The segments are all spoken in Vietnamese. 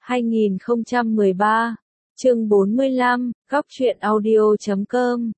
2013, chương 45, góc truyện audio.com.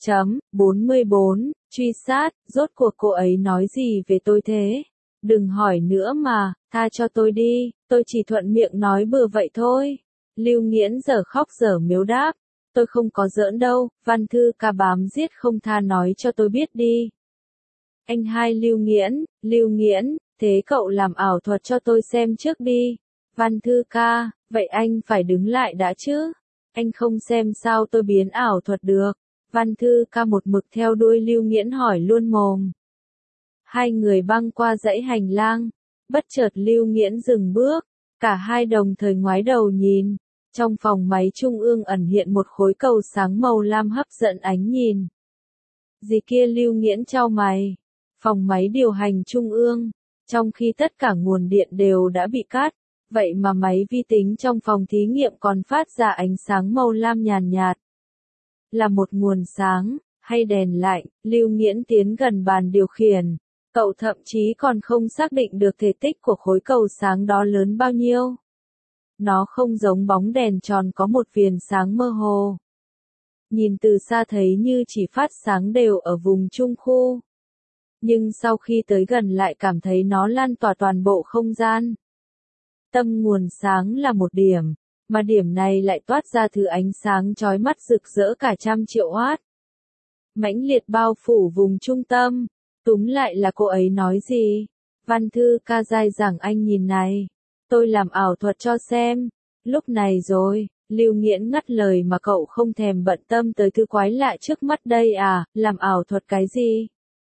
44, truy sát, rốt cuộc cô ấy nói gì về tôi thế? Đừng hỏi nữa mà, tha cho tôi đi, tôi chỉ thuận miệng nói bừa vậy thôi. Lưu Nghiễn giờ khóc giờ miếu đáp, tôi không có giỡn đâu, Văn Thư Ca bám giết không tha nói cho tôi biết đi. Anh hai Lưu Nghiễn, thế cậu làm ảo thuật cho tôi xem trước đi. Văn Thư Ca, vậy anh phải đứng lại đã chứ? Anh không xem sao tôi biến ảo thuật được. Văn Thư Ca một mực theo đuôi Lưu Nghiễn hỏi luôn mồm. Hai người băng qua dãy hành lang, bất chợt Lưu Nghiễn dừng bước, cả hai đồng thời ngoái đầu nhìn. Trong phòng máy trung ương ẩn hiện một khối cầu sáng màu lam hấp dẫn ánh nhìn. Gì kia? Lưu Nghiễn chau mày. Phòng máy điều hành trung ương, trong khi tất cả nguồn điện đều đã bị cắt, vậy mà máy vi tính trong phòng thí nghiệm còn phát ra ánh sáng màu lam nhàn nhạt. Là một nguồn sáng, hay đèn lạnh? Lưu Nghiễn tiến gần bàn điều khiển, cậu thậm chí còn không xác định được thể tích của khối cầu sáng đó lớn bao nhiêu. Nó không giống bóng đèn tròn có một viền sáng mơ hồ. Nhìn từ xa thấy như chỉ phát sáng đều ở vùng trung khu. Nhưng sau khi tới gần lại cảm thấy nó lan tỏa toàn bộ không gian. Tâm nguồn sáng là một điểm, mà điểm này lại toát ra thứ ánh sáng chói mắt rực rỡ cả 100 triệu watt. Mãnh liệt bao phủ vùng trung tâm, túm lại là cô ấy nói gì? Văn Thư Ca dai dẳng, anh nhìn này, tôi làm ảo thuật cho xem. Lúc này rồi, Lưu Nghiễn ngắt lời mà cậu không thèm bận tâm tới thứ quái lạ trước mắt đây à, làm ảo thuật cái gì?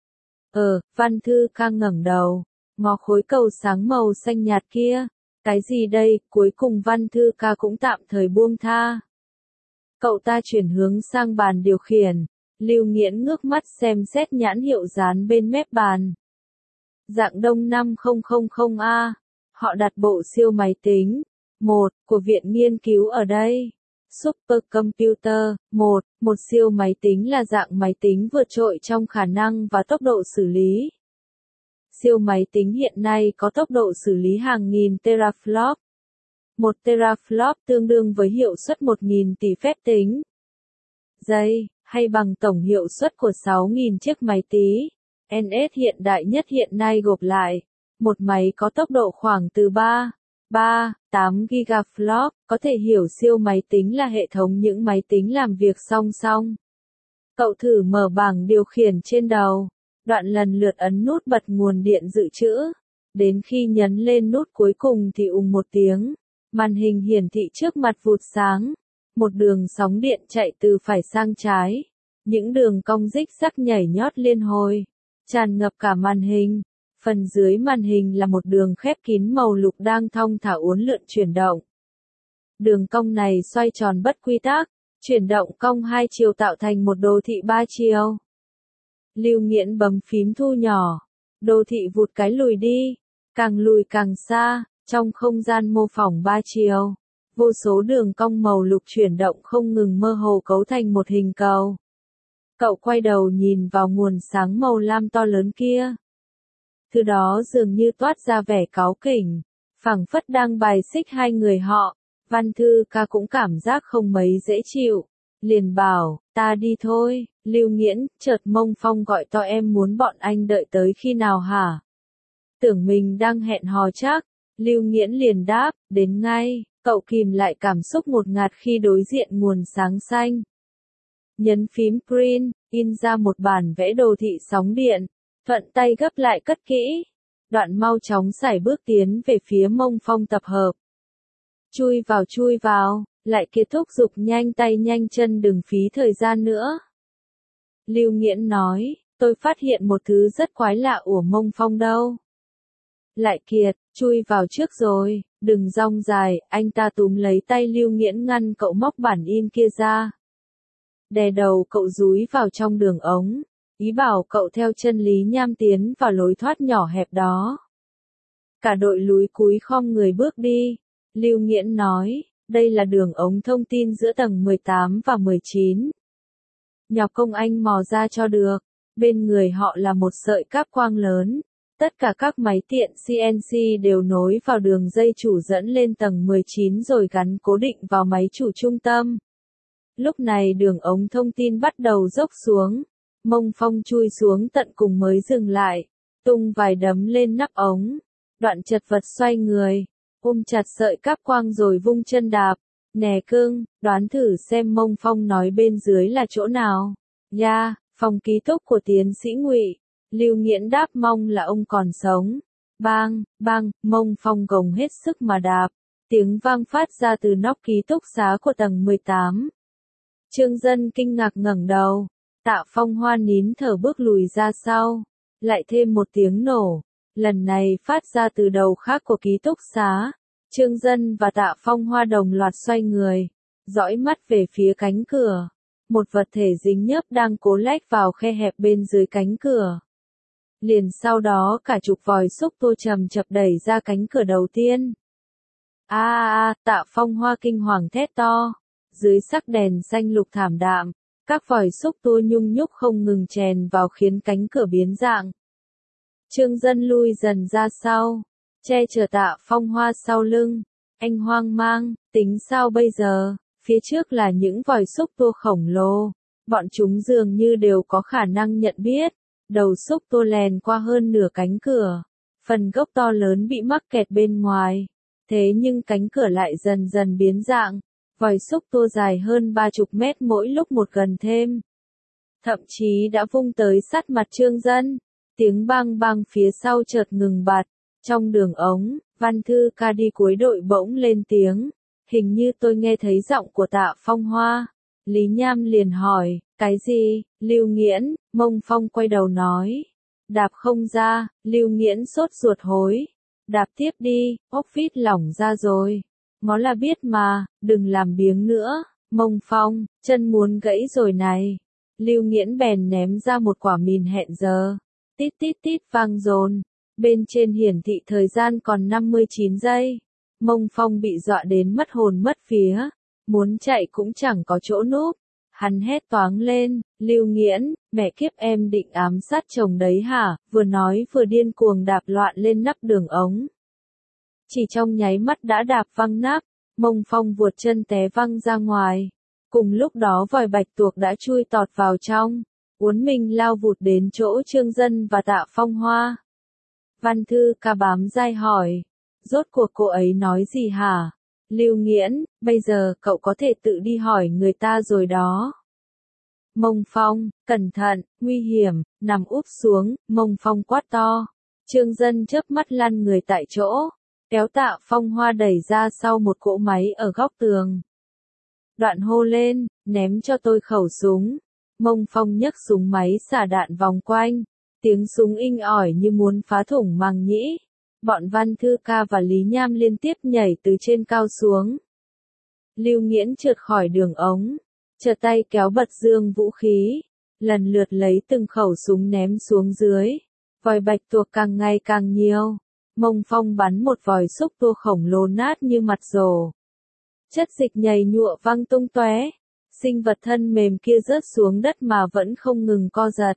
Văn Thư Ca ngẩng đầu, ngó khối cầu sáng màu xanh nhạt kia. Cái gì đây? Cuối cùng Văn Thư Ca cũng tạm thời buông tha. Cậu ta chuyển hướng sang bàn điều khiển. Lưu Nghiễn ngước mắt xem xét nhãn hiệu dán bên mép bàn. Dạng Đông 5000A. Họ đặt bộ siêu máy tính 1 của Viện Nghiên cứu ở đây. Supercomputer 1, một siêu máy tính là dạng máy tính vượt trội trong khả năng và tốc độ xử lý. Siêu máy tính hiện nay có tốc độ xử lý hàng nghìn teraflop. 1 teraflop tương đương với hiệu suất 1000 tỷ phép tính giây, hay bằng tổng hiệu suất của 6000 chiếc máy tí NS hiện đại nhất hiện nay gộp lại. Một máy có tốc độ khoảng từ 8 gigaflop, có thể hiểu siêu máy tính là hệ thống những máy tính làm việc song song. Cậu thử mở bảng điều khiển trên đầu, đoạn lần lượt ấn nút bật nguồn điện dự trữ. Đến khi nhấn lên nút cuối cùng thì ùng một tiếng, màn hình hiển thị trước mặt vụt sáng. Một đường sóng điện chạy từ phải sang trái. Những đường cong rích rắc nhảy nhót liên hồi, tràn ngập cả màn hình. Phần dưới màn hình là một đường khép kín màu lục đang thong thả uốn lượn chuyển động. Đường cong này xoay tròn bất quy tắc, chuyển động cong hai chiều tạo thành một đồ thị ba chiều. Lưu Nghiễn bấm phím thu nhỏ, đồ thị vụt cái lùi đi, càng lùi càng xa, trong không gian mô phỏng ba chiều. Vô số đường cong màu lục chuyển động không ngừng mơ hồ cấu thành một hình cầu. Cậu quay đầu nhìn vào nguồn sáng màu lam to lớn kia. Thứ đó dường như toát ra vẻ cáu kỉnh, phảng phất đang bài xích hai người họ. Văn Thư Ca cũng cảm giác không mấy dễ chịu, liền bảo, ta đi thôi. Lưu Nghiễn, chợt Mông Phong gọi to, em muốn bọn anh đợi tới khi nào hả? Tưởng mình đang hẹn hò chắc. Lưu Nghiễn liền đáp, đến ngay. Cậu kìm lại cảm xúc ngột ngạt khi đối diện nguồn sáng xanh. Nhấn phím print, in ra một bản vẽ đồ thị sóng điện, thuận tay gấp lại cất kỹ. Đoạn mau chóng sải bước tiến về phía Mông Phong tập hợp. Chui vào, lại kết thúc giục nhanh tay nhanh chân, đừng phí thời gian nữa. Lưu Nghiễn nói, tôi phát hiện một thứ rất quái lạ của Mông Phong đâu. Lại kiệt, chui vào trước rồi, đừng rong dài. Anh ta túm lấy tay Lưu Nghiễn ngăn cậu móc bản in kia ra. Đè đầu cậu dúi vào trong đường ống, ý bảo cậu theo chân Lý Nham tiến vào lối thoát nhỏ hẹp đó. Cả đội lúi cúi khom người bước đi. Lưu Nghiễn nói, đây là đường ống thông tin giữa tầng 18 và 19. Nhọc công anh mò ra cho được. Bên người họ là một sợi cáp quang lớn. Tất cả các máy tiện CNC đều nối vào đường dây chủ dẫn lên tầng 19 rồi gắn cố định vào máy chủ trung tâm. Lúc này đường ống thông tin bắt đầu dốc xuống. Mông Phong chui xuống tận cùng mới dừng lại, tung vài đấm lên nắp ống. Đoạn chật vật xoay người, ôm chặt sợi cáp quang rồi vung chân đạp. Nè cưng, đoán thử xem Mông Phong nói bên dưới là chỗ nào. Ya, phòng ký túc của tiến sĩ Ngụy. Lưu Nghiễn đáp mong là ông còn sống. Bang, bang, Mông Phong gồng hết sức mà đạp. Tiếng vang phát ra từ nóc ký túc xá của tầng 18. Trương Dân kinh ngạc ngẩng đầu. Tạ Phong Hoa nín thở bước lùi ra sau. Lại thêm một tiếng nổ. Lần này phát ra từ đầu khác của ký túc xá. Trương Dân và Tạ Phong Hoa đồng loạt xoay người. Dõi mắt về phía cánh cửa. Một vật thể dính nhớp đang cố lách vào khe hẹp bên dưới cánh cửa. Liền sau đó cả chục vòi xúc tua chầm chập đẩy ra cánh cửa đầu tiên. Tạ Phong Hoa kinh hoàng thét to. Dưới sắc đèn xanh lục thảm đạm, các vòi xúc tua nhung nhúc không ngừng chèn vào khiến cánh cửa biến dạng. Trương Dân lui dần ra sau, che chở Tạ Phong Hoa sau lưng. Anh hoang mang, tính sao bây giờ? Phía trước là những vòi xúc tua khổng lồ. Bọn chúng dường như đều có khả năng nhận biết. Đầu xúc tua lèn qua hơn nửa cánh cửa. Phần gốc to lớn bị mắc kẹt bên ngoài. Thế nhưng cánh cửa lại dần dần biến dạng. Vòi xúc tua dài hơn 30 mét mỗi lúc một gần thêm. Thậm chí đã vung tới sát mặt Trương Dân. Tiếng bang bang phía sau chợt ngừng bặt. Trong đường ống, Văn Thư Ca đi cuối đội bỗng lên tiếng. Hình như tôi nghe thấy giọng của Tạ Phong Hoa. Lý Nham liền hỏi, cái gì? Lưu Nghiễn, Mông Phong quay đầu nói. Đạp không ra, Lưu Nghiễn sốt ruột hối. Đạp tiếp đi, ốc vít lỏng ra rồi. Ngó là biết mà, đừng làm biếng nữa. Mông Phong, chân muốn gãy rồi này. Lưu Nghiễn bèn ném ra một quả mìn hẹn giờ. Tít tít tít vang dồn. Bên trên hiển thị thời gian còn 59 giây. Mông Phong bị dọa đến mất hồn mất vía. Muốn chạy cũng chẳng có chỗ núp. Hắn hét toáng lên, Lưu Nghiễn, mẹ kiếp em định ám sát chồng đấy hả? Vừa nói vừa điên cuồng đạp loạn lên nắp đường ống. Chỉ trong nháy mắt đã đạp văng nắp, Mông Phong vuột chân té văng ra ngoài. Cùng lúc đó vòi bạch tuộc đã chui tọt vào trong. Uốn mình lao vụt đến chỗ Trương Dân và Tạ Phong Hoa. Văn Thư Ca bám dai hỏi, rốt cuộc cô ấy nói gì hả? Lưu Nghiễn, bây giờ cậu có thể tự đi hỏi người ta rồi đó. Mông Phong, cẩn thận, nguy hiểm, nằm úp xuống, Mông Phong quát to. Trương Dân chớp mắt lăn người tại chỗ, kéo Tạ Phong Hoa đẩy ra sau một cỗ máy ở góc tường. Đoạn hô lên, ném cho tôi khẩu súng. Mông Phong nhấc súng máy xả đạn vòng quanh, tiếng súng inh ỏi như muốn phá thủng màng nhĩ. Bọn Văn Thư Ca và Lý Nham liên tiếp nhảy từ trên cao xuống. Lưu Nghiễn trượt khỏi đường ống, trở tay kéo bật dương vũ khí, lần lượt lấy từng khẩu súng ném xuống dưới. Vòi bạch tuộc càng ngày càng nhiều. Mông Phong bắn một vòi xúc tua khổng lồ nát như mặt rổ. Chất dịch nhầy nhụa văng tung tóe. Sinh vật thân mềm kia rớt xuống đất mà vẫn không ngừng co giật.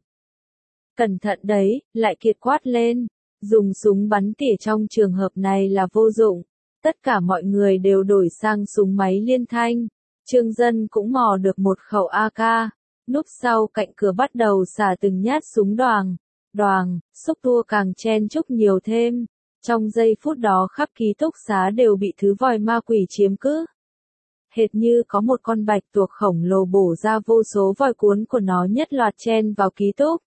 Cẩn thận đấy, lại Kiệt quát lên. Dùng súng bắn tỉa trong trường hợp này là vô dụng. Tất cả mọi người đều đổi sang súng máy liên thanh. Trương Dân cũng mò được một khẩu AK. Núp sau cạnh cửa bắt đầu xả từng nhát súng đoàng. Đoàng, xúc tua càng chen chúc nhiều thêm. Trong giây phút đó khắp ký túc xá đều bị thứ vòi ma quỷ chiếm cứ. Hệt như có một con bạch tuộc khổng lồ bổ ra vô số vòi cuốn của nó nhất loạt chen vào ký túc.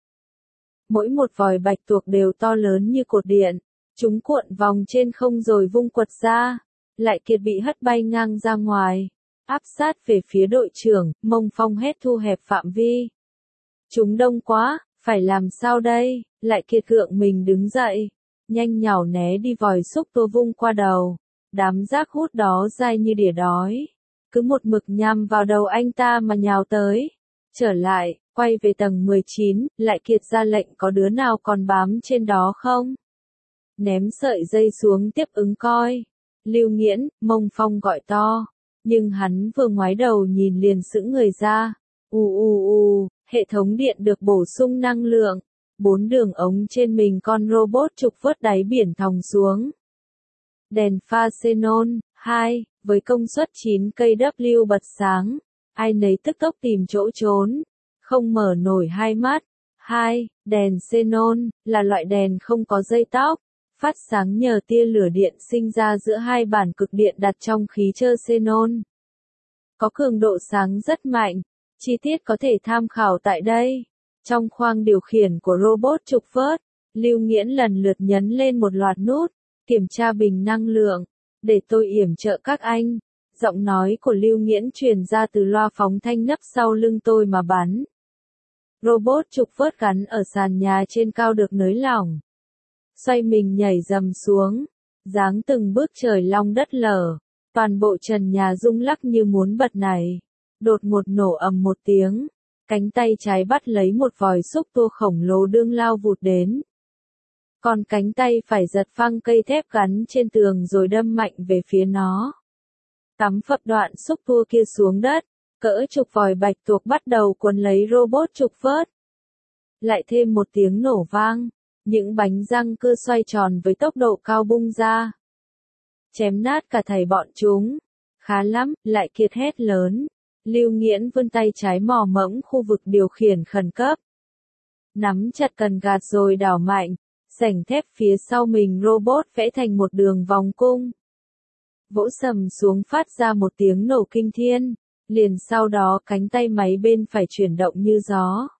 Mỗi một vòi bạch tuộc đều to lớn như cột điện. Chúng cuộn vòng trên không rồi vung quật ra. Lại Kiệt bị hất bay ngang ra ngoài. Áp sát về phía đội trưởng, Mông Phong hét thu hẹp phạm vi. Chúng đông quá, phải làm sao đây? Lại Kiệt gượng mình đứng dậy. Nhanh nhảu né đi vòi xúc tua vung qua đầu. Đám rác hút đó dai như đỉa đói. Cứ một mực nhằm vào đầu anh ta mà nhào tới. Trở lại, quay về tầng 19, Lại Kiệt ra lệnh có đứa nào còn bám trên đó không? Ném sợi dây xuống tiếp ứng coi. Lưu Nghiễn, Mông Phong gọi to. Nhưng hắn vừa ngoái đầu nhìn liền sững người ra. Hệ thống điện được bổ sung năng lượng. 4 đường ống trên mình con robot trục vớt đáy biển thòng xuống. Đèn pha xenon 2, với công suất 9 kW bật sáng, ai nấy tức tốc tìm chỗ trốn, không mở nổi hai mắt. 2. Đèn xenon, là loại đèn không có dây tóc, phát sáng nhờ tia lửa điện sinh ra giữa hai bản cực điện đặt trong khí trơ xenon. Có cường độ sáng rất mạnh, chi tiết có thể tham khảo tại đây. Trong khoang điều khiển của robot trục vớt, Lưu Nghiễn lần lượt nhấn lên một loạt nút, kiểm tra bình năng lượng, để tôi yểm trợ các anh. Giọng nói của Lưu Nghiễn truyền ra từ loa phóng thanh nấp sau lưng tôi mà bắn. Robot trục vớt gắn ở sàn nhà trên cao được nới lỏng. Xoay mình nhảy dầm xuống, giáng từng bước trời long đất lở. Toàn bộ trần nhà rung lắc như muốn bật nảy. Đột ngột nổ ầm một tiếng. Cánh tay trái bắt lấy một vòi xúc tua khổng lồ đương lao vụt đến. Còn cánh tay phải giật phăng cây thép gắn trên tường rồi đâm mạnh về phía nó. Tắm phập đoạn xúc tua kia xuống đất. Cỡ chục vòi bạch tuộc bắt đầu cuốn lấy robot trục vớt. Lại thêm một tiếng nổ vang. Những bánh răng cưa xoay tròn với tốc độ cao bung ra. Chém nát cả thầy bọn chúng. Khá lắm, lại Kiệt hét lớn. Lưu Nghiễn vươn tay trái mò mẫm khu vực điều khiển khẩn cấp. Nắm chặt cần gạt rồi đảo mạnh. Sảnh thép phía sau mình robot vẽ thành một đường vòng cung. Vỗ sầm xuống phát ra một tiếng nổ kinh thiên. Liền sau đó cánh tay máy bên phải chuyển động như gió.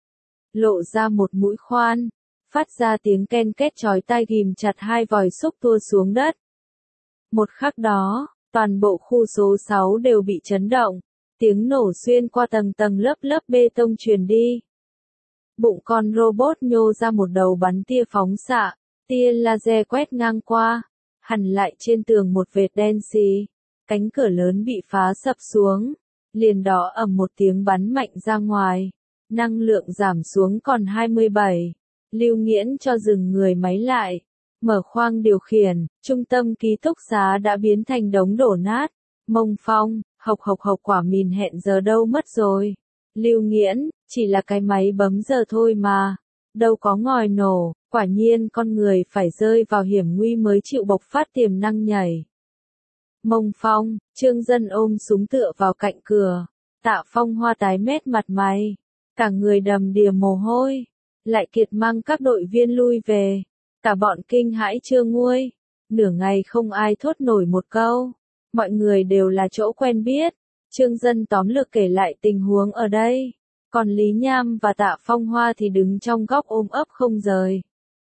Lộ ra một mũi khoan. Phát ra tiếng ken két chói tai ghim chặt hai vòi xúc tua xuống đất. Một khắc đó, toàn bộ khu số 6 đều bị chấn động. Tiếng nổ xuyên qua tầng tầng lớp lớp bê tông truyền đi. Bụng con robot nhô ra một đầu bắn tia phóng xạ, tia laser quét ngang qua, hằn lại trên tường một vệt đen xì. Cánh cửa lớn bị phá sập xuống, liền đó ầm một tiếng bắn mạnh ra ngoài. Năng lượng giảm xuống còn 27. Lưu Nghiễn cho dừng người máy lại. Mở khoang điều khiển, trung tâm ký túc xá đã biến thành đống đổ nát. Mông Phong, hộc quả mìn hẹn giờ đâu mất rồi. Lưu Nghiễn, chỉ là cái máy bấm giờ thôi mà. Đâu có ngòi nổ, quả nhiên con người phải rơi vào hiểm nguy mới chịu bộc phát tiềm năng nhảy. Mông Phong, Trương Dân ôm súng tựa vào cạnh cửa. Tạ Phong Hoa tái mét mặt mày. Cả người đầm đìa mồ hôi. Lại Kiệt mang các đội viên lui về. Cả bọn kinh hãi chưa nguôi. Nửa ngày không ai thốt nổi một câu. Mọi người đều là chỗ quen biết. Trương Dân tóm lược kể lại tình huống ở đây. Còn Lý Nham và Tạ Phong Hoa thì đứng trong góc ôm ấp không rời.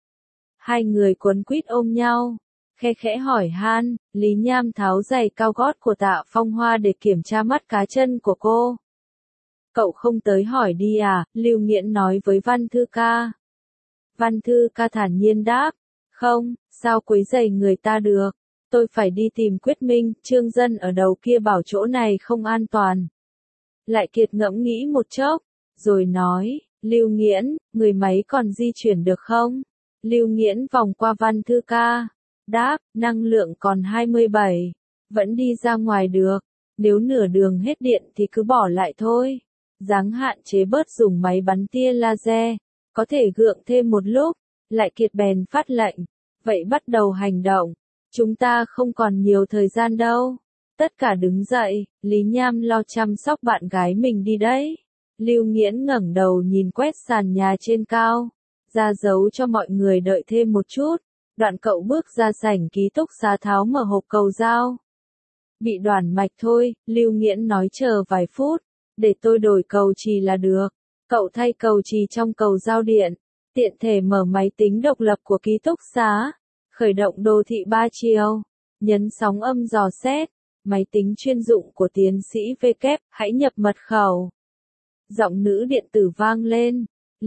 Hai người quấn quýt ôm nhau. Khe khẽ hỏi han, Lý Nham tháo giày cao gót của Tạ Phong Hoa để kiểm tra mắt cá chân của cô. Cậu không tới hỏi đi à, Lưu Nghiễn nói với Văn Thư Ca. Văn Thư Ca thản nhiên đáp, không, sao quấy rầy người ta được, tôi phải đi tìm Quyết Minh, Trương Dân ở đầu kia bảo chỗ này không an toàn. Lại Kiệt ngẫm nghĩ một chốc, rồi nói, Lưu Nghiễn, người máy còn di chuyển được không? Lưu Nghiễn vòng qua Văn Thư Ca, đáp, năng lượng còn 27, vẫn đi ra ngoài được, nếu nửa đường hết điện thì cứ bỏ lại thôi. Dáng hạn chế bớt dùng máy bắn tia laser, có thể gượng thêm một lúc. Lại Kiệt bèn phát lệnh, vậy bắt đầu hành động, chúng ta không còn nhiều thời gian đâu. Tất cả đứng dậy, Lý Nham lo chăm sóc bạn gái mình đi đấy. Lưu Nghiễn ngẩng đầu nhìn quét sàn nhà trên cao, ra dấu cho mọi người đợi thêm một chút. Đoạn cậu bước ra sảnh ký túc xá tháo mở hộp cầu dao. Bị đoản mạch thôi, Lưu Nghiễn nói chờ vài phút, để tôi đổi cầu chì là được. Cậu thay cầu chì trong cầu giao điện, tiện thể mở máy tính độc lập của ký túc xá, khởi động đồ thị 3 chiều, nhấn sóng âm dò xét, máy tính chuyên dụng của tiến sĩ V kép, hãy nhập mật khẩu. Giọng nữ điện tử vang lên.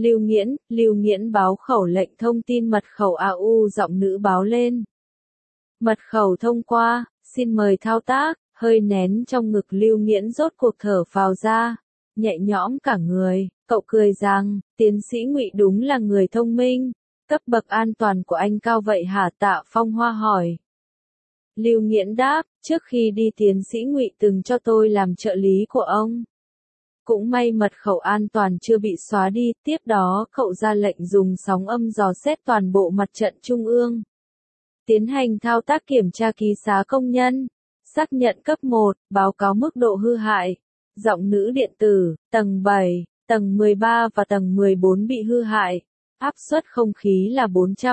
Lưu Nghiễn báo khẩu lệnh thông tin mật khẩu AU, giọng nữ báo lên. Mật khẩu thông qua, xin mời thao tác. Hơi nén trong ngực Lưu Nghiễn rốt cuộc thở phào ra, nhẹ nhõm cả người. Cậu cười rằng, tiến sĩ Ngụy đúng là người thông minh. Cấp bậc an toàn của anh cao vậy hả? Tạ Phong Hoa hỏi. Lưu Nghiễn đáp, trước khi đi tiến sĩ Ngụy từng cho tôi làm trợ lý của ông. Cũng may mật khẩu an toàn chưa bị xóa đi, tiếp đó cậu ra lệnh dùng sóng âm dò xét toàn bộ mặt trận trung ương. Tiến hành thao tác kiểm tra ký xá công nhân. Xác nhận cấp 1, báo cáo mức độ hư hại. Giọng nữ điện tử, tầng 7, tầng 13 và tầng 14 bị hư hại. Áp suất không khí là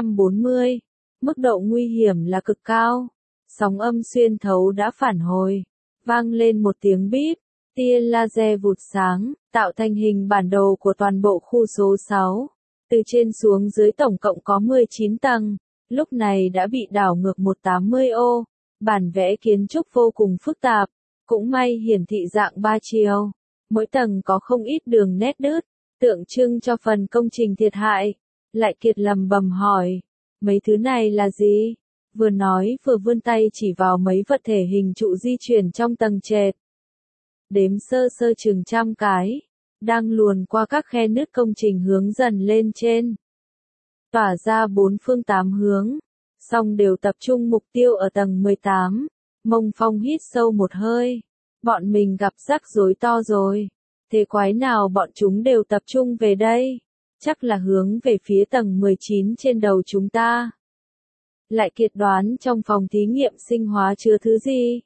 440. Mức độ nguy hiểm là cực cao. Sóng âm xuyên thấu đã phản hồi. Vang lên một tiếng bíp. Tia laser vụt sáng, tạo thành hình bản đồ của toàn bộ khu số 6. Từ trên xuống dưới tổng cộng có 19 tầng. Lúc này đã bị đảo ngược 180 ô. Bản vẽ kiến trúc vô cùng phức tạp. Cũng may hiển thị dạng 3 chiều. Mỗi tầng có không ít đường nét đứt, tượng trưng cho phần công trình thiệt hại. Lại Kiệt lầm bầm hỏi. Mấy thứ này là gì? Vừa nói vừa vươn tay chỉ vào mấy vật thể hình trụ di chuyển trong tầng trệt. Đếm sơ sơ chừng trăm cái. Đang luồn qua các khe nứt công trình hướng dần lên trên. Tỏa ra bốn phương tám hướng. Song đều tập trung mục tiêu ở tầng 18. Mông Phong hít sâu một hơi. Bọn mình gặp rắc rối to rồi. Thế quái nào bọn chúng đều tập trung về đây? Chắc là hướng về phía tầng 19 trên đầu chúng ta. Lại Kiệt đoán trong phòng thí nghiệm sinh hóa chứa thứ gì?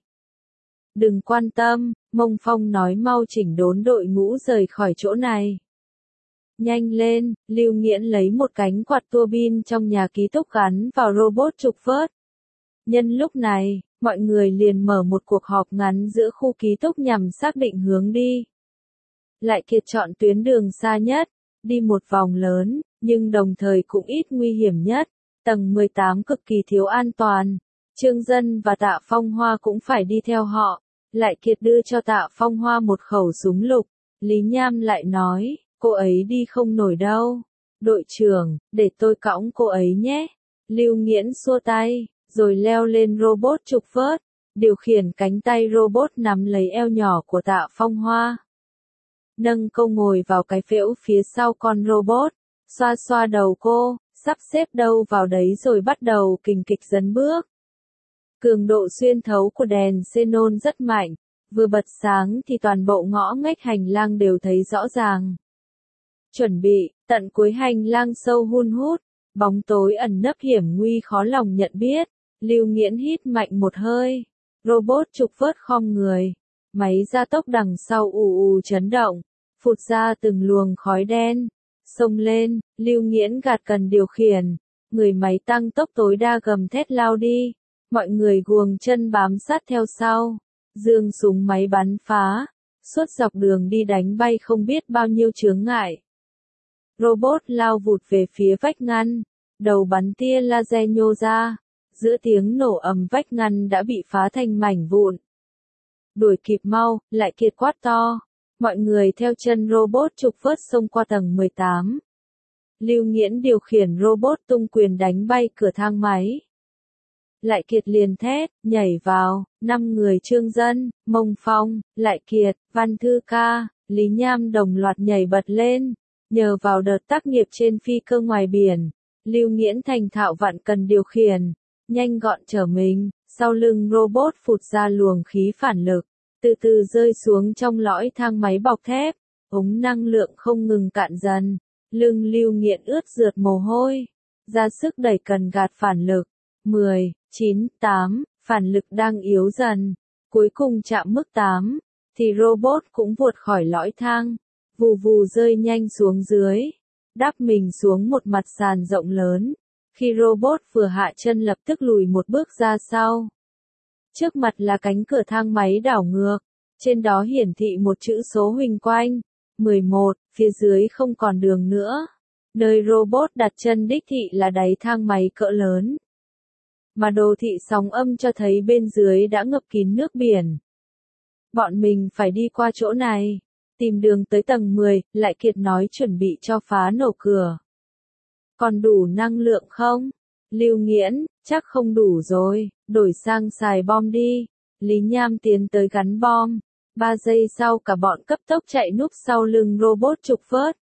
Đừng quan tâm, Mông Phong nói mau chỉnh đốn đội ngũ rời khỏi chỗ này. Nhanh lên, Lưu Nghiễn lấy một cánh quạt tua bin trong nhà ký túc gắn vào robot trục vớt. Nhân lúc này, mọi người liền mở một cuộc họp ngắn giữa khu ký túc nhằm xác định hướng đi. Lại Kiệt chọn tuyến đường xa nhất, đi một vòng lớn, nhưng đồng thời cũng ít nguy hiểm nhất. Tầng 18 cực kỳ thiếu an toàn. Trương Dân và Tạ Phong Hoa cũng phải đi theo họ. Lại Kiệt đưa cho Tạ Phong Hoa một khẩu súng lục. Lý Nham lại nói, cô ấy đi không nổi đâu. Đội trưởng, để tôi cõng cô ấy nhé. Lưu Nghiễn xua tay, rồi leo lên robot trục vớt. Điều khiển cánh tay robot nắm lấy eo nhỏ của Tạ Phong Hoa. Nâng câu ngồi vào cái phễu phía sau con robot. Xoa xoa đầu cô, sắp xếp đâu vào đấy rồi bắt đầu kình kịch dấn bước. Cường độ xuyên thấu của đèn xenon rất mạnh, vừa bật sáng thì toàn bộ ngõ ngách hành lang đều thấy rõ ràng. Chuẩn bị, tận cuối hành lang sâu hun hút, bóng tối ẩn nấp hiểm nguy khó lòng nhận biết. Lưu Nghiễn hít mạnh một hơi. Robot trục vớt khom người. Máy gia tốc đằng sau ù ù chấn động, phụt ra từng luồng khói đen. Xông lên, Lưu Nghiễn gạt cần điều khiển. Người máy tăng tốc tối đa gầm thét lao đi. Mọi người guồng chân bám sát theo sau. Dương súng máy bắn phá. Suốt dọc đường đi đánh bay không biết bao nhiêu chướng ngại. Robot lao vụt về phía vách ngăn. Đầu bắn tia laser nhô ra. Giữa tiếng nổ ầm vách ngăn đã bị phá thành mảnh vụn. Đuổi kịp mau, Lại Kiệt quát to. Mọi người theo chân robot trục vớt xông qua tầng 18. Lưu Nghiễn điều khiển robot tung quyền đánh bay cửa thang máy. Lại Kiệt liền thét, nhảy vào, 5 người Trương Dân, Mông Phong, Lại Kiệt, Văn Thư Ca, Lý Nham đồng loạt nhảy bật lên. Nhờ vào đợt tác nghiệp trên phi cơ ngoài biển, Lưu Nghiễn thành thạo vặn cần điều khiển, nhanh gọn trở mình, sau lưng robot phụt ra luồng khí phản lực, từ từ rơi xuống trong lõi thang máy bọc thép, ống năng lượng không ngừng cạn dần, lưng Lưu Nghiễn ướt rượt mồ hôi, ra sức đẩy cần gạt phản lực, 10, 9, 8, phản lực đang yếu dần, cuối cùng chạm mức 8, thì robot cũng vụt khỏi lõi thang, vù vù rơi nhanh xuống dưới, đáp mình xuống một mặt sàn rộng lớn. Khi robot vừa hạ chân lập tức lùi một bước ra sau. Trước mặt là cánh cửa thang máy đảo ngược, trên đó hiển thị một chữ số huỳnh quanh, 11, phía dưới không còn đường nữa. Nơi robot đặt chân đích thị là đáy thang máy cỡ lớn. Mà đồ thị sóng âm cho thấy bên dưới đã ngập kín nước biển. Bọn mình phải đi qua chỗ này, tìm đường tới tầng 10, Lại Kiệt nói chuẩn bị cho phá nổ cửa. Còn đủ năng lượng không? Lưu Nghiễn, chắc không đủ rồi, đổi sang xài bom đi. Lý Nham tiến tới gắn bom. 3 giây sau cả bọn cấp tốc chạy núp sau lưng robot trục vớt.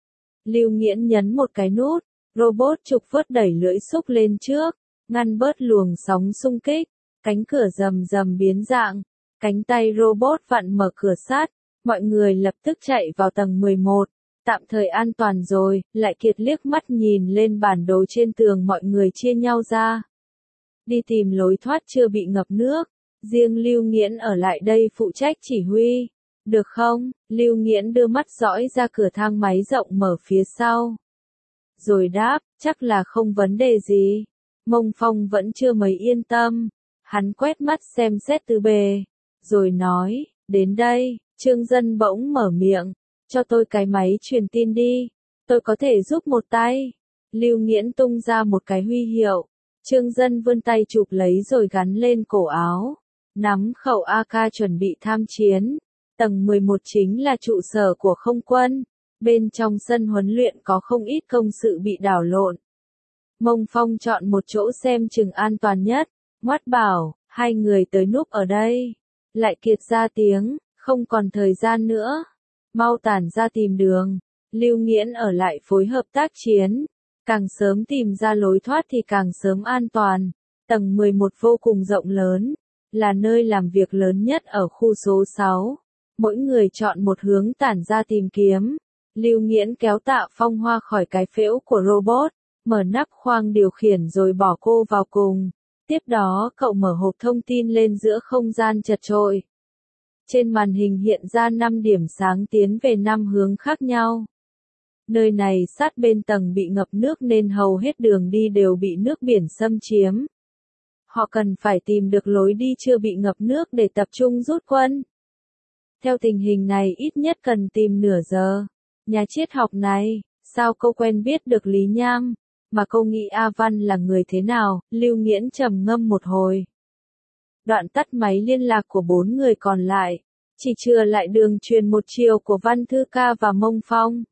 Lưu Nghiễn nhấn một cái nút, robot trục vớt đẩy lưỡi xúc lên trước, ngăn bớt luồng sóng xung kích. Cánh cửa rầm rầm biến dạng, cánh tay robot vặn mở cửa sắt, Mọi người lập tức chạy vào tầng 11. Tạm thời an toàn rồi, lại Kiệt liếc mắt nhìn lên bản đồ trên tường, mọi người chia nhau ra. Đi tìm lối thoát chưa bị ngập nước. Riêng Lưu Nghiễn ở lại đây phụ trách chỉ huy. Được không? Lưu Nghiễn đưa mắt dõi ra cửa thang máy rộng mở phía sau. Rồi đáp, chắc là không vấn đề gì. Mông Phong vẫn chưa mấy yên tâm. Hắn quét mắt xem xét tứ bề. Rồi nói, đến đây, Trương Dân bỗng mở miệng. Cho tôi cái máy truyền tin đi. Tôi có thể giúp một tay. Lưu Nghiễn tung ra một cái huy hiệu. Trương Dân vươn tay chụp lấy rồi gắn lên cổ áo. Nắm khẩu AK chuẩn bị tham chiến. Tầng 11 chính là trụ sở của không quân. Bên trong sân huấn luyện có không ít công sự bị đảo lộn. Mông Phong chọn một chỗ xem chừng an toàn nhất. Ngoắt bảo, hai người tới núp ở đây. Lại Kiệt ra tiếng, không còn thời gian nữa. Mau tản ra tìm đường. Lưu Nghiễn ở lại phối hợp tác chiến. Càng sớm tìm ra lối thoát thì càng sớm an toàn. Tầng 11 vô cùng rộng lớn. Là nơi làm việc lớn nhất ở khu số 6. Mỗi người chọn một hướng tản ra tìm kiếm. Lưu Nghiễn kéo Tạ Phong Hoa khỏi cái phễu của robot. Mở nắp khoang điều khiển rồi bỏ cô vào cùng. Tiếp đó cậu mở hộp thông tin lên giữa không gian chật chội. Trên màn hình hiện ra 5 điểm sáng tiến về 5 hướng khác nhau. Nơi này sát bên tầng bị ngập nước nên hầu hết đường đi đều bị nước biển xâm chiếm. Họ cần phải tìm được lối đi chưa bị ngập nước để tập trung rút quân. Theo tình hình này ít nhất cần tìm nửa giờ. Nhà triết học này, sao cô quen biết được Lý Nham? Mà cô nghĩ A Văn là người thế nào? Lưu Nghiễn trầm ngâm một hồi. Đoạn tắt máy liên lạc của 4 người còn lại. Chỉ chừa lại đường truyền một chiều của Văn Thư Ca và Mông Phong.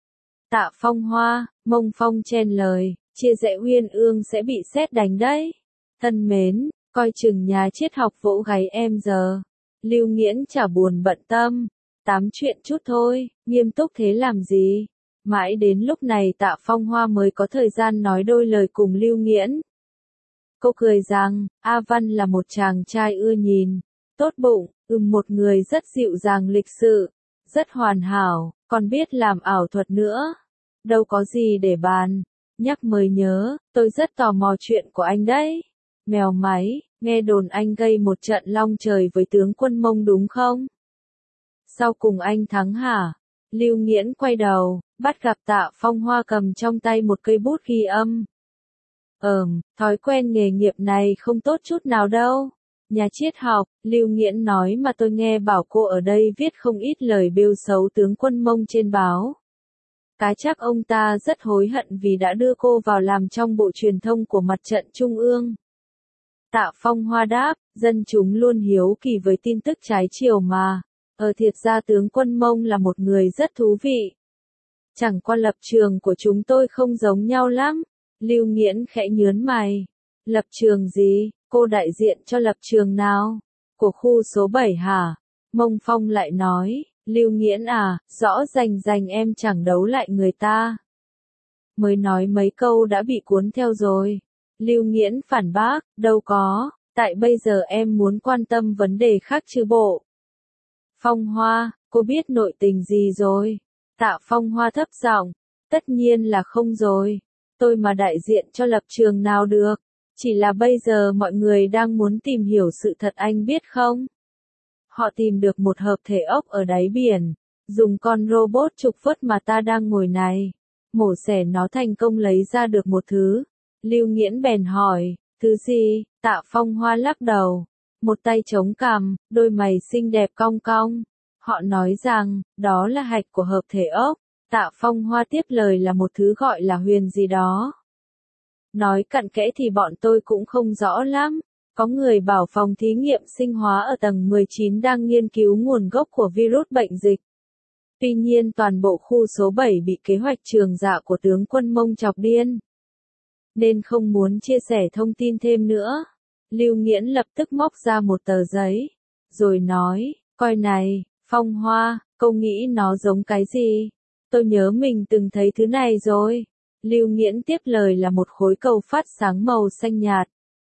Tạ Phong Hoa, Mông Phong chen lời, chia rẽ Uyên Ương sẽ bị sét đánh đấy. Thân mến, coi chừng nhà triết học vỗ gáy em giờ. Lưu Nghiễn chả buồn bận tâm. Tám chuyện chút thôi, nghiêm túc thế làm gì? Mãi đến lúc này Tạ Phong Hoa mới có thời gian nói đôi lời cùng Lưu Nghiễn. Cô cười rằng, A Văn là một chàng trai ưa nhìn, tốt bụng, một người rất dịu dàng lịch sự, rất hoàn hảo, còn biết làm ảo thuật nữa. Đâu có gì để bàn. Nhắc mới nhớ, tôi rất tò mò chuyện của anh đấy. Mèo máy, nghe đồn anh gây một trận long trời với tướng quân Mông đúng không? Sau cùng anh thắng hả? Lưu Nghiễn quay đầu, bắt gặp Tạ Phong Hoa cầm trong tay một cây bút ghi âm. Thói quen nghề nghiệp này không tốt chút nào đâu. Nhà triết học, Lưu Nghiễn nói mà tôi nghe bảo cô ở đây viết không ít lời bêu xấu tướng quân Mông trên báo. Cái chắc ông ta rất hối hận vì đã đưa cô vào làm trong bộ truyền thông của mặt trận Trung ương. Tạ Phong Hoa đáp, dân chúng luôn hiếu kỳ với tin tức trái chiều mà. Thiệt ra tướng quân Mông là một người rất thú vị. Chẳng qua lập trường của chúng tôi không giống nhau lắm. Lưu Nghiễn khẽ nhớn mày. Lập trường gì? Cô đại diện cho lập trường nào? Của khu số 7 hả? Mông Phong lại nói, Lưu Nghiễn à, rõ rành em chẳng đấu lại người ta. Mới nói mấy câu đã bị cuốn theo rồi. Lưu Nghiễn phản bác, đâu có, tại bây giờ em muốn quan tâm vấn đề khác chứ bộ. Phong Hoa, cô biết nội tình gì rồi? Tạ Phong Hoa thấp giọng, tất nhiên là không rồi. Tôi mà đại diện cho lập trường nào được. Chỉ là bây giờ mọi người đang muốn tìm hiểu sự thật anh biết không? Họ tìm được một hợp thể ốc ở đáy biển. Dùng con robot trục vớt mà ta đang ngồi này. Mổ xẻ nó thành công lấy ra được một thứ. Lưu Nghiễn bèn hỏi, thứ gì? Tạ Phong Hoa lắc đầu. Một tay chống cằm, đôi mày xinh đẹp cong cong. Họ nói rằng, đó là hạch của hợp thể ốc. Tạ Phong Hoa tiếp lời là một thứ gọi là huyền gì đó. Nói cặn kẽ thì bọn tôi cũng không rõ lắm. Có người bảo phòng thí nghiệm sinh hóa ở tầng 19 đang nghiên cứu nguồn gốc của virus bệnh dịch. Tuy nhiên toàn bộ khu số 7 bị kế hoạch trường dạ của tướng quân Mông chọc điên. Nên không muốn chia sẻ thông tin thêm nữa. Lưu Nghiễn lập tức móc ra một tờ giấy. Rồi nói, coi này, Phong Hoa, cô nghĩ nó giống cái gì? Tôi nhớ mình từng thấy thứ này rồi. Lưu Nghiễn tiếp lời là một khối cầu phát sáng màu xanh nhạt.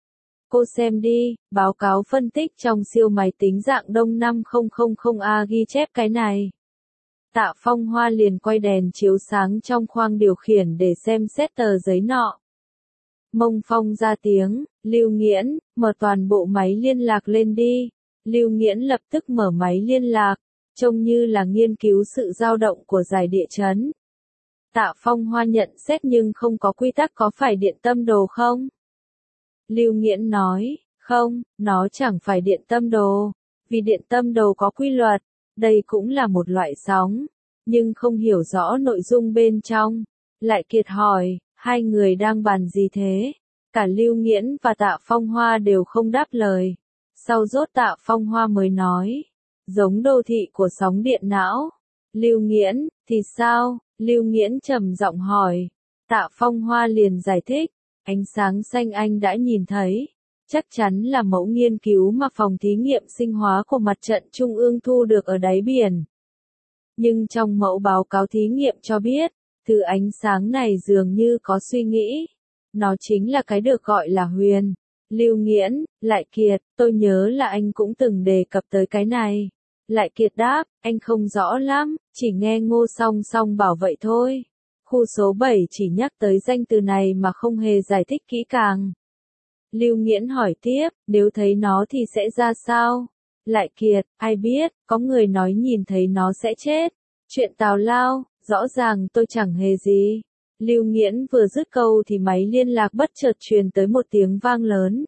Cô xem đi, báo cáo phân tích trong siêu máy tính dạng đông 5000A ghi chép cái này. Tạ Phong Hoa liền quay đèn chiếu sáng trong khoang điều khiển để xem xét tờ giấy nọ. Mông Phong ra tiếng, Lưu Nghiễn, mở toàn bộ máy liên lạc lên đi. Lưu Nghiễn lập tức mở máy liên lạc, trông như là nghiên cứu sự dao động của giải địa chấn. Tạ Phong Hoa nhận xét nhưng không có quy tắc có phải điện tâm đồ không? Lưu Nghiễn nói, không, nó chẳng phải điện tâm đồ, vì điện tâm đồ có quy luật, đây cũng là một loại sóng, nhưng không hiểu rõ nội dung bên trong. Lại Kiệt hỏi, hai người đang bàn gì thế? Cả Lưu Nghiễn và Tạ Phong Hoa đều không đáp lời. Sau rốt Tạ Phong Hoa mới nói, giống đô thị của sóng điện não. Lưu Nghiễn, thì sao? Lưu Nghiễn trầm giọng hỏi. Tạ Phong Hoa liền giải thích, ánh sáng xanh anh đã nhìn thấy, chắc chắn là mẫu nghiên cứu mà phòng thí nghiệm sinh hóa của mặt trận Trung ương thu được ở đáy biển. Nhưng trong mẫu báo cáo thí nghiệm cho biết, thứ ánh sáng này dường như có suy nghĩ. Nó chính là cái được gọi là huyền. Lưu Nghiễn, Lại Kiệt, tôi nhớ là anh cũng từng đề cập tới cái này. Lại Kiệt đáp, anh không rõ lắm, chỉ nghe Ngô Song Song bảo vậy thôi. Khu số 7 chỉ nhắc tới danh từ này mà không hề giải thích kỹ càng. Lưu Nghiễn hỏi tiếp, nếu thấy nó thì sẽ ra sao? Lại Kiệt, ai biết, có người nói nhìn thấy nó sẽ chết. Chuyện tào lao, rõ ràng tôi chẳng hề gì. Lưu Nghiễn vừa dứt câu thì máy liên lạc bất chợt truyền tới một tiếng vang lớn.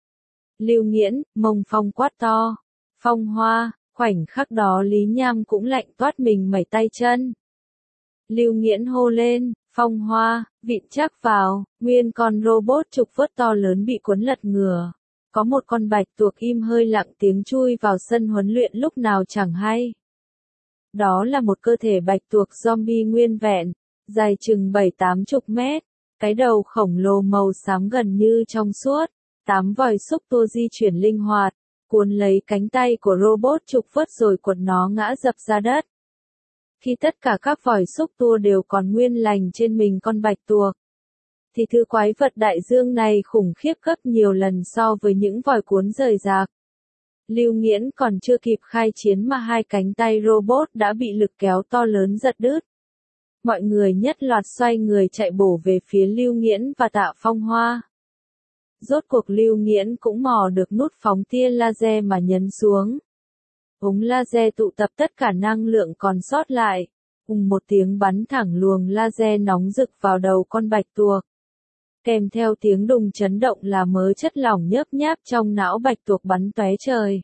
Lưu Nghiễn, Mông Phong quát to. Phong Hoa, khoảnh khắc đó Lý Nham cũng lạnh toát mình mẩy tay chân. Lưu Nghiễn hô lên, Phong Hoa, vịn chắc vào, nguyên con robot trục vớt to lớn bị cuốn lật ngửa. Có một con bạch tuộc im hơi lặng tiếng chui vào sân huấn luyện lúc nào chẳng hay. Đó là một cơ thể bạch tuộc zombie nguyên vẹn, dài chừng 7-80 mét, cái đầu khổng lồ màu xám gần như trong suốt, 8 vòi xúc tua di chuyển linh hoạt, cuốn lấy cánh tay của robot trục vớt rồi quật nó ngã dập ra đất. Khi tất cả các vòi xúc tua đều còn nguyên lành trên mình con bạch tuộc, thì thứ quái vật đại dương này khủng khiếp gấp nhiều lần so với những vòi cuốn rời rạc. Lưu Nghiễn còn chưa kịp khai chiến mà hai cánh tay robot đã bị lực kéo to lớn giật đứt. Mọi người nhất loạt xoay người chạy bổ về phía Lưu Nghiễn và Tạ Phong Hoa. Rốt cuộc Lưu Nghiễn cũng mò được nút phóng tia laser mà nhấn xuống. Ống laser tụ tập tất cả năng lượng còn sót lại. Một tiếng bắn thẳng luồng laser nóng rực vào đầu con bạch tuộc. Kèm theo tiếng đùng chấn động là mớ chất lỏng nhớp nháp trong não bạch tuộc bắn tóe trời.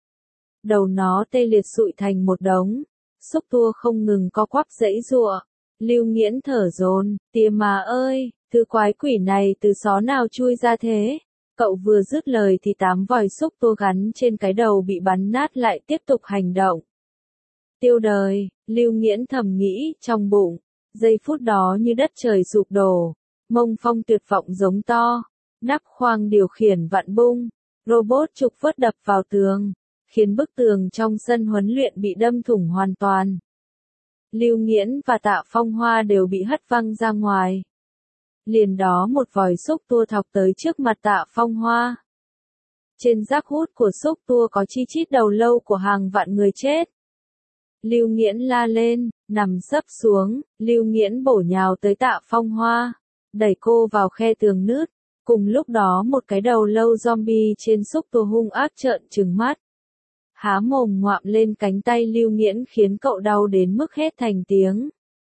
Đầu nó tê liệt sụi thành một đống. Xúc tua không ngừng co quắp giãy giụa. Lưu Nghiễn thở dồn, tía má ơi, thứ quái quỷ này từ xó nào chui ra thế? Cậu vừa dứt lời thì 8 vòi xúc tua gắn trên cái đầu bị bắn nát lại tiếp tục hành động. Tiêu đời, Lưu Nghiễn thầm nghĩ trong bụng, giây phút đó như đất trời sụp đổ. Mông Phong tuyệt vọng giống to, nắp khoang điều khiển vặn bung, robot trục vớt đập vào tường, khiến bức tường trong sân huấn luyện bị đâm thủng hoàn toàn. Lưu Nghiễn và Tạ Phong Hoa đều bị hất văng ra ngoài. Liền đó một vòi xúc tua thọc tới trước mặt Tạ Phong Hoa. Trên rác hút của xúc tua có chi chít đầu lâu của hàng vạn người chết. Lưu Nghiễn la lên, nằm sấp xuống, Lưu Nghiễn bổ nhào tới Tạ Phong Hoa, đẩy cô vào khe tường nứt. Cùng lúc đó một cái đầu lâu zombie trên xúc tua hung ác trợn trừng mắt. Há mồm ngoạm lên cánh tay Lưu Nghiễn khiến cậu đau đến mức hét thành tiếng.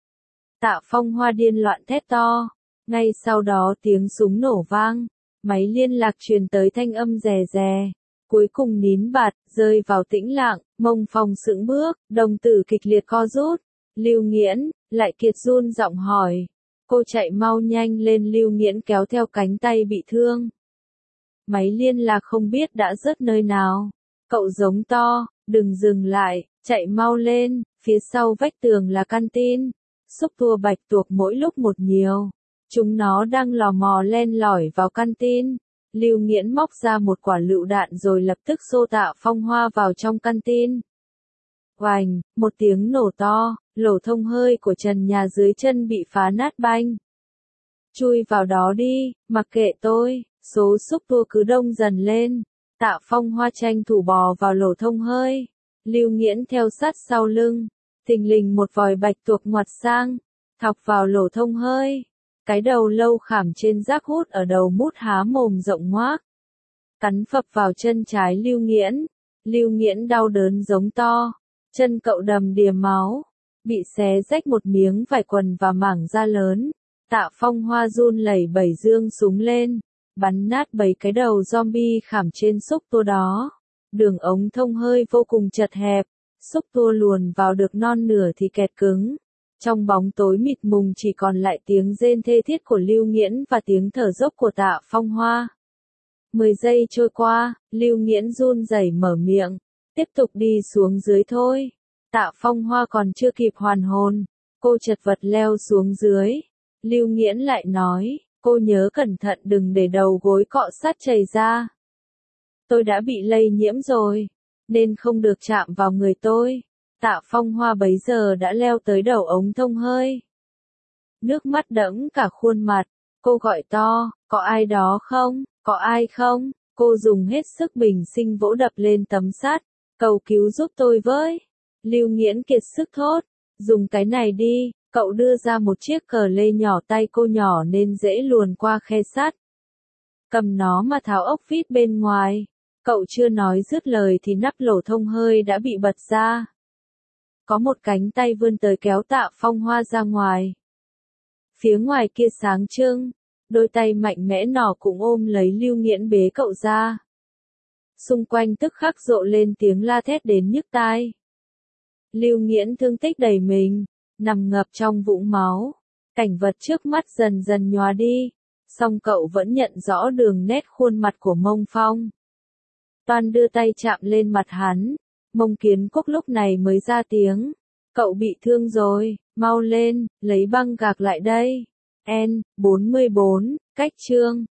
Tạ Phong Hoa điên loạn thét to. Ngay sau đó tiếng súng nổ vang, máy liên lạc truyền tới thanh âm rè rè. Cuối cùng nín bặt, rơi vào tĩnh lặng, Mông Phong sững bước, đồng tử kịch liệt co rút. Lưu Nghiễn, Lại Kiệt run giọng hỏi. Cô chạy mau nhanh lên. Lưu Nghiễn kéo theo cánh tay bị thương. Máy liên lạc không biết đã rớt nơi nào. Cậu giống to, đừng dừng lại, chạy mau lên, phía sau vách tường là căn tin. Xúc tua bạch tuộc mỗi lúc một nhiều. Chúng nó đang lò mò len lỏi vào căn tin. Lưu Nghiễn móc ra một quả lựu đạn rồi lập tức xô Tạ Phong Hoa vào trong căn tin. Oành, một tiếng nổ to, lỗ thông hơi của trần nhà dưới chân bị phá nát banh. Chui vào đó đi, mặc kệ tôi. Số xúc tua cứ đông dần lên. Tạ Phong Hoa tranh thủ bò vào lỗ thông hơi. Lưu Nghiễn theo sát sau lưng. Thình lình một vòi bạch tuộc ngoặt sang. Thọc vào lỗ thông hơi. Cái đầu lâu khảm trên rác hút ở đầu mút há mồm rộng ngoác. Cắn phập vào chân trái Lưu Nghiễn. Lưu Nghiễn đau đớn giống to. Chân cậu đầm đìa máu. Bị xé rách một miếng vải quần và mảng da lớn. Tạ Phong Hoa run lẩy bẩy giương súng lên. Bắn nát 7 cái đầu zombie khảm trên xúc tua đó. Đường ống thông hơi vô cùng chật hẹp. Xúc tua luồn vào được non nửa thì kẹt cứng. Trong bóng tối mịt mùng chỉ còn lại tiếng rên thê thiết của Lưu Nghiễn và tiếng thở dốc của Tạ Phong Hoa. 10 giây trôi qua, Lưu Nghiễn run rẩy mở miệng. Tiếp tục đi xuống dưới thôi. Tạ Phong Hoa còn chưa kịp hoàn hồn. Cô chật vật leo xuống dưới. Lưu Nghiễn lại nói, cô nhớ cẩn thận đừng để đầu gối cọ sát chảy ra. Tôi đã bị lây nhiễm rồi, nên không được chạm vào người tôi. Tạ Phong Hoa bấy giờ đã leo tới đầu ống thông hơi. Nước mắt đẫm cả khuôn mặt, cô gọi to, có ai đó không, có ai không? Cô dùng hết sức bình sinh vỗ đập lên tấm sắt, cầu cứu giúp tôi với. Lưu Nghiễn kiệt sức thốt, dùng cái này đi. Cậu đưa ra một chiếc cờ lê nhỏ, tay cô nhỏ nên dễ luồn qua khe sắt. Cầm nó mà tháo ốc vít bên ngoài. Cậu chưa nói dứt lời thì nắp lỗ thông hơi đã bị bật ra. Có một cánh tay vươn tới kéo Tạ Phong Hoa ra ngoài. Phía ngoài kia sáng trưng, đôi tay mạnh mẽ nọ cũng ôm lấy Lưu Nghiễn bế cậu ra. Xung quanh tức khắc rộ lên tiếng la thét đến nhức tai. Lưu Nghiễn thương tích đầy mình, nằm ngập trong vũng máu. Cảnh vật trước mắt dần dần nhòa đi, song cậu vẫn nhận rõ đường nét khuôn mặt của Mông Phong. Toan đưa tay chạm lên mặt hắn, Mông Kiến Quốc lúc này mới ra tiếng. Cậu bị thương rồi, mau lên, lấy băng gạc lại đây. N44, cách chương